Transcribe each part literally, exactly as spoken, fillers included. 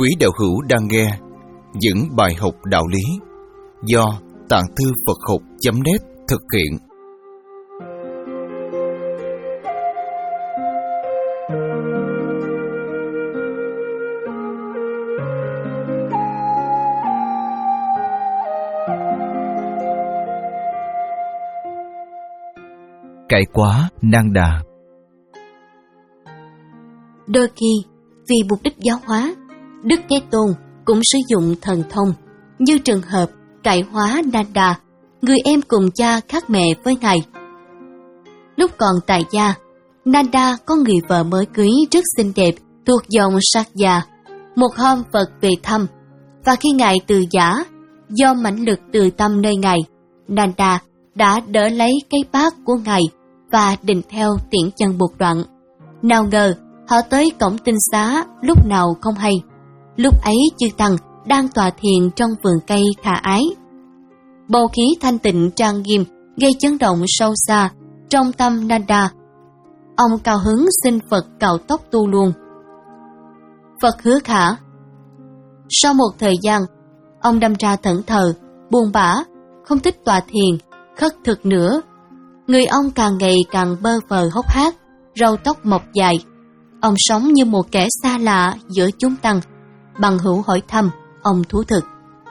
Quý đạo hữu đang nghe những bài học đạo lý do Tạng Thư Phật Học chấm net thực hiện. Cải quá nan đà. Đôi khi, vì mục đích giáo hóa, Đức Thế Tôn cũng sử dụng thần thông, như trường hợp cải hóa Nanda, người em cùng cha khác mẹ với Ngài. Lúc còn tại gia, Nanda có người vợ mới cưới rất xinh đẹp thuộc dòng Sakya. Một hôm Phật về thăm, và khi Ngài từ giả, do mãnh lực từ tâm nơi Ngài, Nanda đã đỡ lấy cái bát của Ngài và định theo tiễn chân buộc đoạn. Nào ngờ, họ tới cổng tinh xá lúc nào không hay. Lúc ấy chư Tăng đang tọa thiền trong vườn cây khả ái. Bầu khí thanh tịnh trang nghiêm gây chấn động sâu xa trong tâm Nanda. Ông cao hứng xin Phật cạo tóc tu luôn. Phật hứa khả. Sau một thời gian, ông đâm ra thẫn thờ, buồn bã, không thích tọa thiền, khất thực nữa. Người ông càng ngày càng bơ phờ hốc hác, râu tóc mọc dài. Ông sống như một kẻ xa lạ giữa chúng tăng. Bằng hữu hỏi thăm, ông thú thực.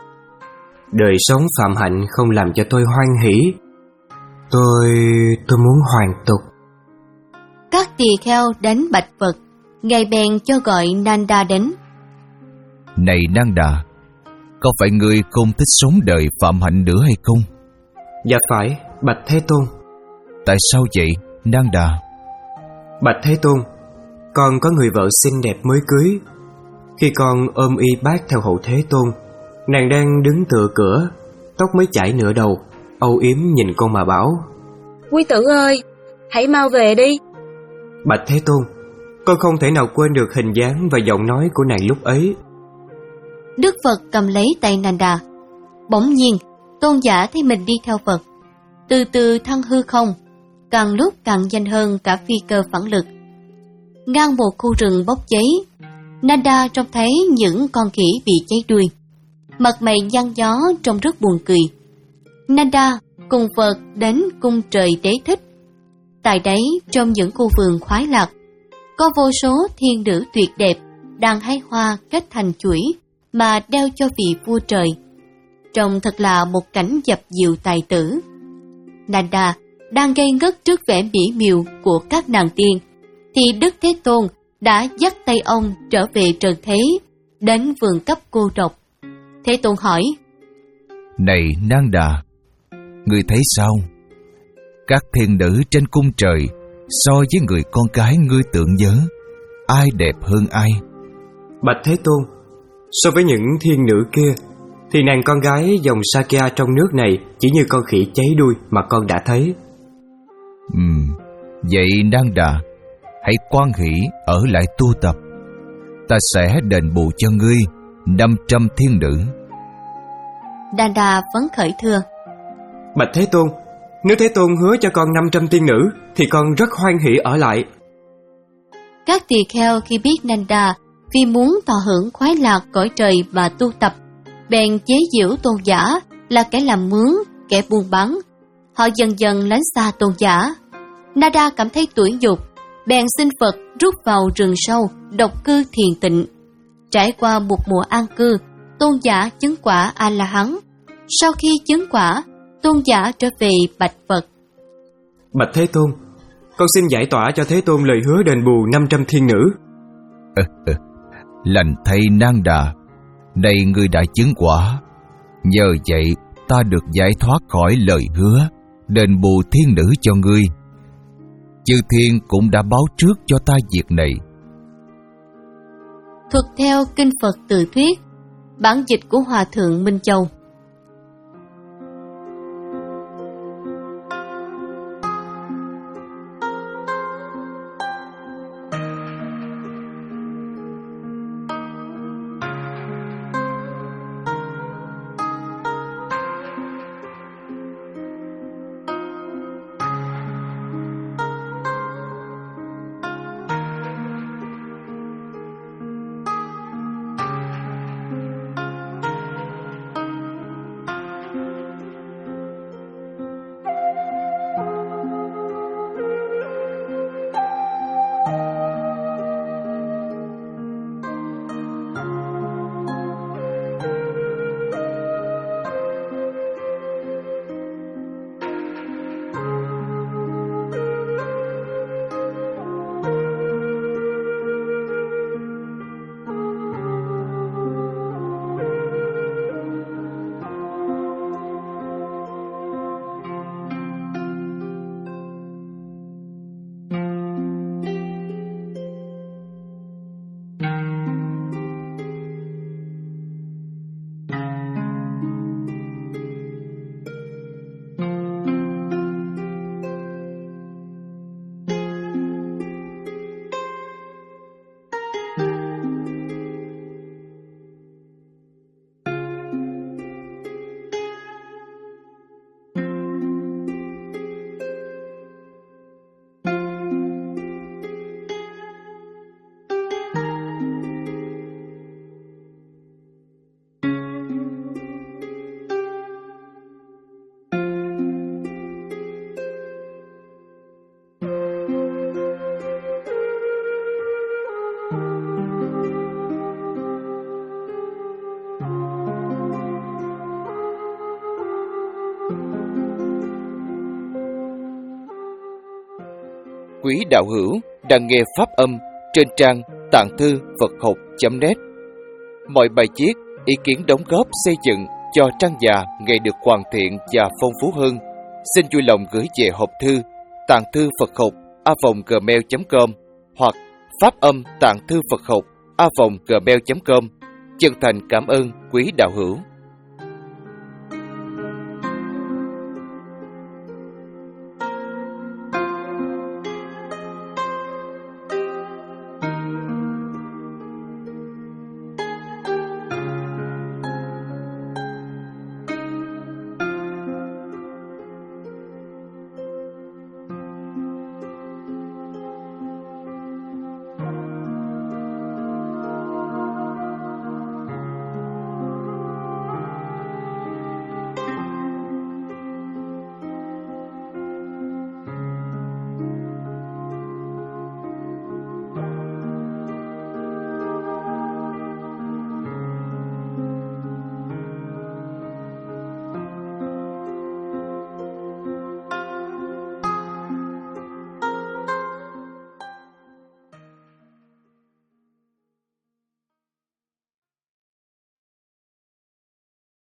Đời sống phạm hạnh không làm cho tôi hoan hỷ. Tôi... tôi muốn hoàn tục. Các tỳ kheo đến bạch Phật. Ngài bèn cho gọi Nanda đến. Này Nanda, có phải ngươi không thích sống đời phạm hạnh nữa hay không? Dạ phải, bạch Thế Tôn. Tại sao vậy, Nanda? Bạch Thế Tôn, con có người vợ xinh đẹp mới cưới. Khi con ôm y bát theo hậu Thế Tôn, nàng đang đứng tựa cửa, tóc mới chảy nửa đầu, âu yếm nhìn con mà bảo: Quý tử ơi, hãy mau về đi. Bạch Thế Tôn, con không thể nào quên được hình dáng và giọng nói của nàng lúc ấy. Đức Phật cầm lấy tay Nanda. Bỗng nhiên, tôn giả thấy mình đi theo Phật, từ từ thăng hư không, càng lúc càng nhanh hơn cả phi cơ phản lực. Ngang một khu rừng bốc cháy, Nanda trông thấy những con khỉ bị cháy đuôi. Mặt mày nhăn nhó trông rất buồn cười. Nanda cùng Phật đến cung trời Đế Thích. Tại đấy, trong những khu vườn khoái lạc, có vô số thiên nữ tuyệt đẹp đang hái hoa kết thành chuỗi mà đeo cho vị vua trời. Trông thật là một cảnh dập dìu tài tử. Nanda đang ngây ngất trước vẻ mỹ miều của các nàng tiên, thì Đức Thế Tôn đã dắt tay ông trở về trần thế, đến vườn cấp cô độc. Thế Tôn hỏi: Này Nanda, ngươi thấy sao? Các thiên nữ trên cung trời so với người con gái ngươi tưởng nhớ, ai đẹp hơn ai? Bạch Thế Tôn, so với những thiên nữ kia, thì nàng con gái dòng Sakya trong nước này chỉ như con khỉ cháy đuôi mà con đã thấy. Ừm, vậy Nanda, hãy quan hỷ ở lại tu tập. Ta sẽ đền bù cho ngươi năm trăm thiên nữ. Nanda phấn khởi thưa: Bạch Thế Tôn, nếu Thế Tôn hứa cho con năm trăm tiên nữ, thì con rất hoan hỷ ở lại. Các tỳ kheo khi biết Nanda vì muốn tận hưởng khoái lạc cõi trời mà tu tập, bèn chế giễu tôn giả là kẻ làm mướn, kẻ buôn bán. Họ dần dần lánh xa tôn giả. Nanda cảm thấy tủi nhục, bèn xin Phật rút vào rừng sâu, độc cư thiền tịnh. Trải qua một mùa an cư, tôn giả chứng quả A-la-hán. Sau khi chứng quả, tôn giả trở về bạch Phật. Bạch Thế Tôn, con xin giải tỏa cho Thế Tôn lời hứa đền bù năm trăm thiên nữ. Ừ, ừ. Lành thay Nanda, này ngươi đã chứng quả. Nhờ vậy ta được giải thoát khỏi lời hứa đền bù thiên nữ cho ngươi. Chư thiên cũng đã báo trước cho ta việc này. Thuật theo Kinh Phật Tự Thuyết, bản dịch của Hòa Thượng Minh Châu. đạo hữu đang nghe pháp âm trên trang tạng thư Phật học chấm net. Mọi bài viết, ý kiến đóng góp xây dựng cho trang già ngày được hoàn thiện và phong phú hơn, xin vui lòng gửi về hộp thư tạng thư Phật học a vòng gmail chấm com hoặc pháp âm tạng thư Phật học a vòng gmail chấm com. Chân thành cảm ơn quý đạo hữu.